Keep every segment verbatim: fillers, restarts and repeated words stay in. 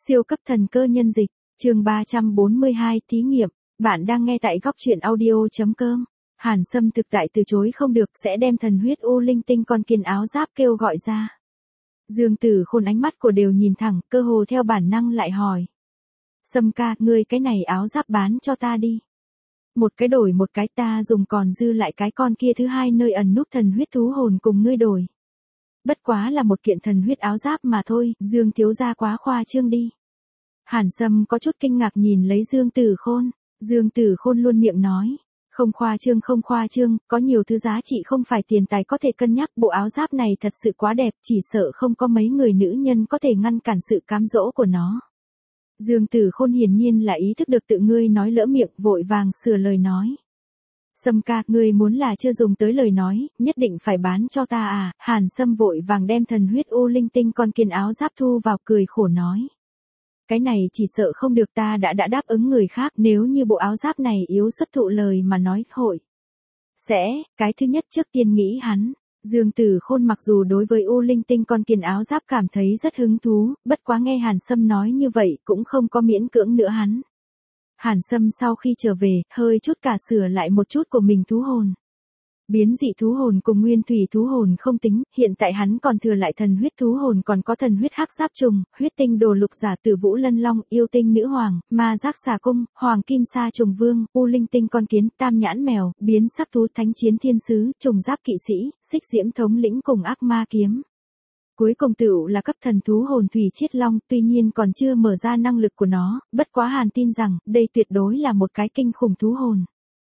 Siêu cấp thần cơ nhân dịch, chương ba trăm bốn mươi hai thí nghiệm, bạn đang nghe tại góc truyện audio.com. Hàn Sâm thực tại từ chối không được sẽ đem thần huyết u linh tinh con kiên áo giáp kêu gọi ra. Dương Tử Khôn ánh mắt của đều nhìn thẳng, cơ hồ theo bản năng lại hỏi. Sâm ca, ngươi cái này áo giáp bán cho ta đi. Một cái đổi một cái, ta dùng còn dư lại cái con kia thứ hai nơi ẩn núp thần huyết thú hồn cùng ngươi đổi. Bất quá là một kiện thần huyết áo giáp mà thôi, Dương thiếu gia quá khoa trương đi. Hàn Sâm có chút kinh ngạc nhìn lấy Dương Tử Khôn, Dương Tử Khôn luôn miệng nói, không khoa trương không khoa trương, có nhiều thứ giá trị không phải tiền tài có thể cân nhắc, bộ áo giáp này thật sự quá đẹp, chỉ sợ không có mấy người nữ nhân có thể ngăn cản sự cám dỗ của nó. Dương Tử Khôn hiển nhiên là ý thức được tự ngươi nói lỡ miệng, vội vàng sửa lời nói. Sâm ca, ngươi muốn là chưa dùng tới lời nói, nhất định phải bán cho ta à? Hàn Sâm vội vàng đem thần huyết u linh tinh con kiên áo giáp thu vào, cười khổ nói. Cái này chỉ sợ không được, ta đã đã đáp ứng người khác, nếu như bộ áo giáp này yếu xuất thụ lời mà nói, hội. Sẽ, cái thứ nhất trước tiên nghĩ hắn. Dương Tử Khôn mặc dù đối với u linh tinh con kiên áo giáp cảm thấy rất hứng thú, bất quá nghe Hàn Sâm nói như vậy cũng không có miễn cưỡng nữa hắn. Hàn Sâm sau khi trở về, hơi chút cả sửa lại một chút của mình thú hồn. Biến dị thú hồn cùng nguyên thủy thú hồn không tính, hiện tại hắn còn thừa lại thần huyết thú hồn, còn có thần huyết hắc giáp trùng, huyết tinh đồ lục giả tử vũ lân long, yêu tinh nữ hoàng, ma giác xà cung, hoàng kim sa trùng vương, u linh tinh con kiến, tam nhãn mèo, biến sắc thú thánh chiến thiên sứ, trùng giáp kỵ sĩ, xích diễm thống lĩnh cùng ác ma kiếm. Cuối cùng tựu là cấp thần thú hồn thủy chiết long, tuy nhiên còn chưa mở ra năng lực của nó, bất quá Hàn tin rằng, đây tuyệt đối là một cái kinh khủng thú hồn.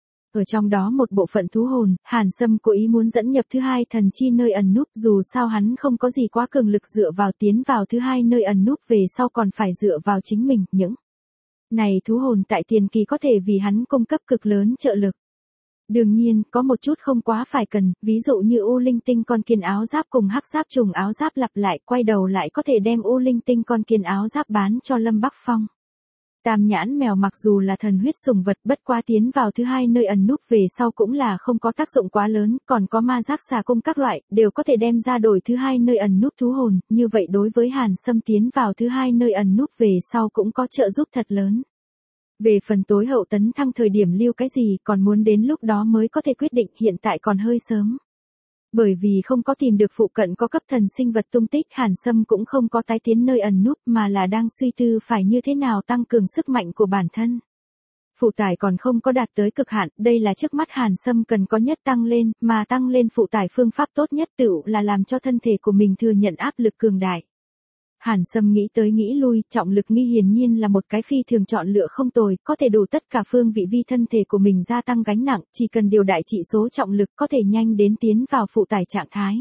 Ở trong đó một bộ phận thú hồn, Hàn Sâm cố ý muốn dẫn nhập thứ hai thần chi nơi ẩn núp, dù sao hắn không có gì quá cường lực dựa vào tiến vào thứ hai nơi ẩn núp, về sau còn phải dựa vào chính mình, những này thú hồn tại tiền kỳ có thể vì hắn cung cấp cực lớn trợ lực. Đương nhiên, có một chút không quá phải cần, ví dụ như u linh tinh con kiên áo giáp cùng hắc giáp trùng áo giáp lặp lại, quay đầu lại có thể đem u linh tinh con kiên áo giáp bán cho Lâm Bắc Phong. Tam nhãn mèo mặc dù là thần huyết sủng vật, bất quá tiến vào thứ hai nơi ẩn núp về sau cũng là không có tác dụng quá lớn, còn có ma giác xà cung các loại, đều có thể đem ra đổi thứ hai nơi ẩn núp thú hồn, như vậy đối với Hàn Sâm tiến vào thứ hai nơi ẩn núp về sau cũng có trợ giúp thật lớn. Về phần tối hậu tấn thăng thời điểm lưu cái gì còn muốn đến lúc đó mới có thể quyết định, hiện tại còn hơi sớm. Bởi vì không có tìm được phụ cận có cấp thần sinh vật tung tích, Hàn Sâm cũng không có tái tiến nơi ẩn núp mà là đang suy tư phải như thế nào tăng cường sức mạnh của bản thân. Phụ tải còn không có đạt tới cực hạn, đây là trước mắt Hàn Sâm cần có nhất tăng lên, mà tăng lên phụ tải phương pháp tốt nhất tựu là làm cho thân thể của mình thừa nhận áp lực cường đại. Hàn Sâm nghĩ tới nghĩ lui, trọng lực nghi hiển nhiên là một cái phi thường chọn lựa không tồi, có thể đủ tất cả phương vị vi thân thể của mình gia tăng gánh nặng, chỉ cần điều đại trị số trọng lực có thể nhanh đến tiến vào phụ tải trạng thái.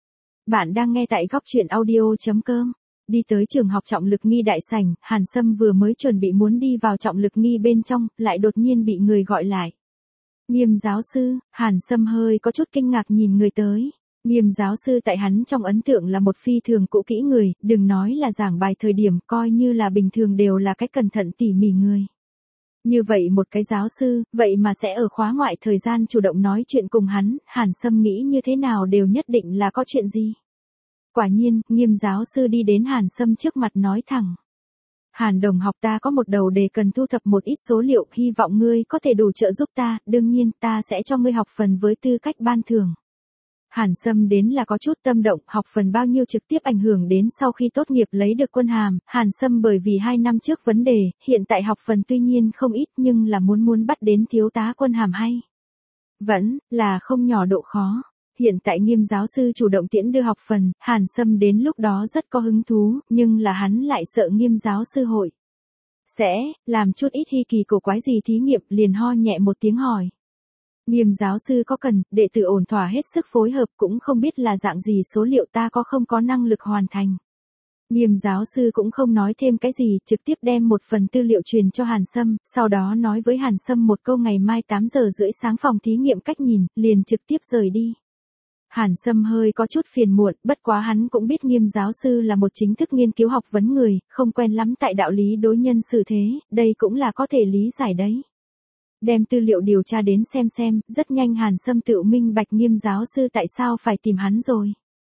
Bạn đang nghe tại góc truyện audio.com. Đi tới trường học trọng lực nghi đại sảnh, Hàn Sâm vừa mới chuẩn bị muốn đi vào trọng lực nghi bên trong, lại đột nhiên bị người gọi lại. Nghiêm giáo sư, Hàn Sâm hơi có chút kinh ngạc nhìn người tới. Nghiêm giáo sư tại hắn trong ấn tượng là một phi thường cũ kỹ người, đừng nói là giảng bài thời điểm, coi như là bình thường đều là cái cẩn thận tỉ mỉ người. Như vậy một cái giáo sư, vậy mà sẽ ở khóa ngoại thời gian chủ động nói chuyện cùng hắn, Hàn Sâm nghĩ như thế nào đều nhất định là có chuyện gì. Quả nhiên, Nghiêm giáo sư đi đến Hàn Sâm trước mặt nói thẳng. Hàn đồng học, ta có một đầu đề cần thu thập một ít số liệu, hy vọng ngươi có thể đủ trợ giúp ta, đương nhiên ta sẽ cho ngươi học phần với tư cách ban thưởng. Hàn Sâm đến là có chút tâm động, học phần bao nhiêu trực tiếp ảnh hưởng đến sau khi tốt nghiệp lấy được quân hàm. Hàn Sâm bởi vì hai năm trước vấn đề, hiện tại học phần tuy nhiên không ít nhưng là muốn muốn bắt đến thiếu tá quân hàm hay. Vẫn là không nhỏ độ khó. Hiện tại Nghiêm giáo sư chủ động tiễn đưa học phần, Hàn Sâm đến lúc đó rất có hứng thú, nhưng là hắn lại sợ Nghiêm giáo sư hội sẽ làm chút ít hi kỳ cổ quái gì thí nghiệm, liền ho nhẹ một tiếng hỏi. Nghiêm giáo sư có cần, đệ tử ổn thỏa hết sức phối hợp, cũng không biết là dạng gì số liệu ta có không có năng lực hoàn thành. Nghiêm giáo sư cũng không nói thêm cái gì, trực tiếp đem một phần tư liệu truyền cho Hàn Sâm, sau đó nói với Hàn Sâm một câu ngày mai tám giờ rưỡi sáng phòng thí nghiệm cách nhìn, liền trực tiếp rời đi. Hàn Sâm hơi có chút phiền muộn, bất quá hắn cũng biết Nghiêm giáo sư là một chính thức nghiên cứu học vấn người, không quen lắm tại đạo lý đối nhân xử thế, đây cũng là có thể lý giải đấy. Đem tư liệu điều tra đến xem xem, rất nhanh Hàn Sâm tự minh bạch Nghiêm giáo sư tại sao phải tìm hắn rồi.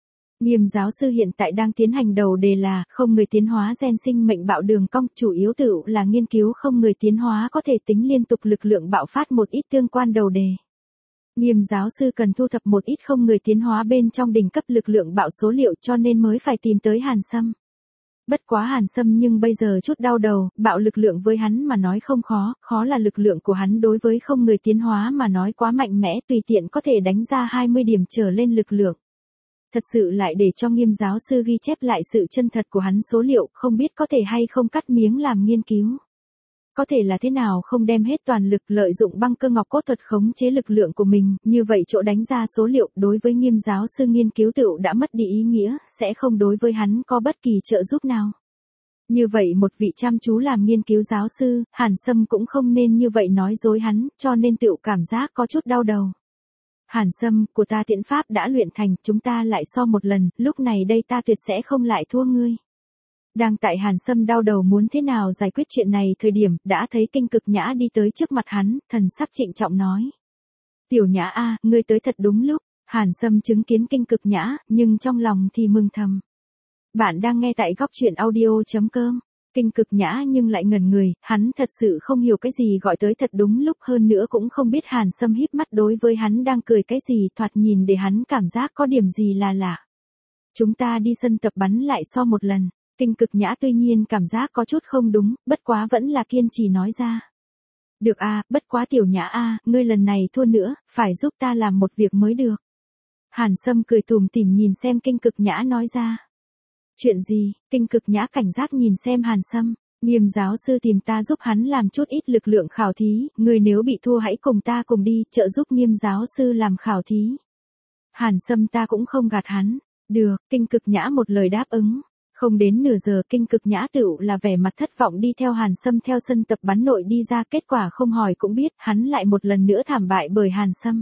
Nghiêm giáo sư hiện tại đang tiến hành đầu đề là không người tiến hóa gen sinh mệnh bạo đường cong, chủ yếu tự là nghiên cứu không người tiến hóa có thể tính liên tục lực lượng bạo phát một ít tương quan đầu đề. Nghiêm giáo sư cần thu thập một ít không người tiến hóa bên trong đỉnh cấp lực lượng bạo số liệu cho nên mới phải tìm tới Hàn Sâm. Bất quá Hàn Sâm nhưng bây giờ chút đau đầu, bạo lực lượng với hắn mà nói không khó, khó là lực lượng của hắn đối với không người tiến hóa mà nói quá mạnh mẽ, tùy tiện có thể đánh ra hai mươi điểm trở lên lực lượng. Thật sự lại để cho Nghiêm giáo sư ghi chép lại sự chân thật của hắn số liệu, không biết có thể hay không cắt miếng làm nghiên cứu. Có thể là thế nào không đem hết toàn lực lợi dụng băng cơ ngọc cốt thuật khống chế lực lượng của mình, như vậy chỗ đánh ra số liệu đối với Nghiêm giáo sư nghiên cứu tựu đã mất đi ý nghĩa, sẽ không đối với hắn có bất kỳ trợ giúp nào. Như vậy một vị chăm chú làm nghiên cứu giáo sư, Hàn Sâm cũng không nên như vậy nói dối hắn, cho nên tựu cảm giác có chút đau đầu. Hàn Sâm, của ta tiễn pháp đã luyện thành, chúng ta lại so một lần, lúc này đây ta tuyệt sẽ không lại thua ngươi. Đang tại Hàn Sâm đau đầu muốn thế nào giải quyết chuyện này thời điểm, đã thấy Kinh Cực Nhã đi tới trước mặt hắn, thần sắc trịnh trọng nói. Tiểu Nhã a, ngươi tới thật đúng lúc. Hàn Sâm chứng kiến Kinh Cực Nhã, nhưng trong lòng thì mừng thầm. Bạn đang nghe tại góc truyện audio chấm com. Kinh Cực Nhã nhưng lại ngẩn người, hắn thật sự không hiểu cái gì gọi tới thật đúng lúc, hơn nữa cũng không biết Hàn Sâm híp mắt đối với hắn đang cười cái gì, thoạt nhìn để hắn cảm giác có điểm gì là lạ. Chúng ta đi sân tập bắn lại so một lần. Kinh Cực Nhã tuy nhiên cảm giác có chút không đúng, bất quá vẫn là kiên trì nói ra. Được a, bất quá Tiểu Nhã a, ngươi lần này thua nữa, phải giúp ta làm một việc mới được. Hàn Sâm cười tủm tỉm nhìn xem Kinh Cực Nhã nói ra. Chuyện gì? Kinh Cực Nhã cảnh giác nhìn xem Hàn Sâm. Nghiêm giáo sư tìm ta giúp hắn làm chút ít lực lượng khảo thí, ngươi nếu bị thua hãy cùng ta cùng đi, trợ giúp Nghiêm giáo sư làm khảo thí. Hàn Sâm ta cũng không gạt hắn. Được, Kinh Cực Nhã một lời đáp ứng. Không đến nửa giờ Kinh Cực Nhã tựu là vẻ mặt thất vọng đi theo Hàn Sâm theo sân tập bắn nội đi ra, kết quả không hỏi cũng biết, hắn lại một lần nữa thảm bại bởi Hàn Sâm.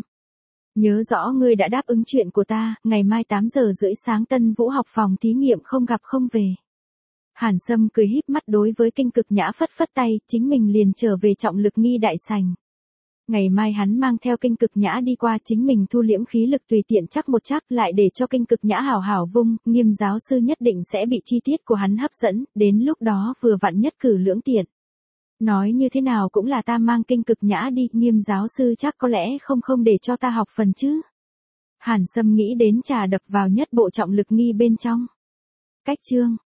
Nhớ rõ ngươi đã đáp ứng chuyện của ta, ngày mai tám giờ rưỡi sáng Tân Vũ học phòng thí nghiệm không gặp không về. Hàn Sâm cười híp mắt đối với Kinh Cực Nhã phất phất tay, chính mình liền trở về trọng lực nghi đại sảnh. Ngày mai hắn mang theo Kinh Cực Nhã đi qua, chính mình thu liễm khí lực tùy tiện chắc một chắc lại để cho Kinh Cực Nhã hào hào vung, Nghiêm giáo sư nhất định sẽ bị chi tiết của hắn hấp dẫn, đến lúc đó vừa vặn nhất cử lưỡng tiện. Nói như thế nào cũng là ta mang Kinh Cực Nhã đi, Nghiêm giáo sư chắc có lẽ không không để cho ta học phần chứ. Hàn Sâm nghĩ đến trà đập vào nhất bộ trọng lực nghi bên trong. Cách chương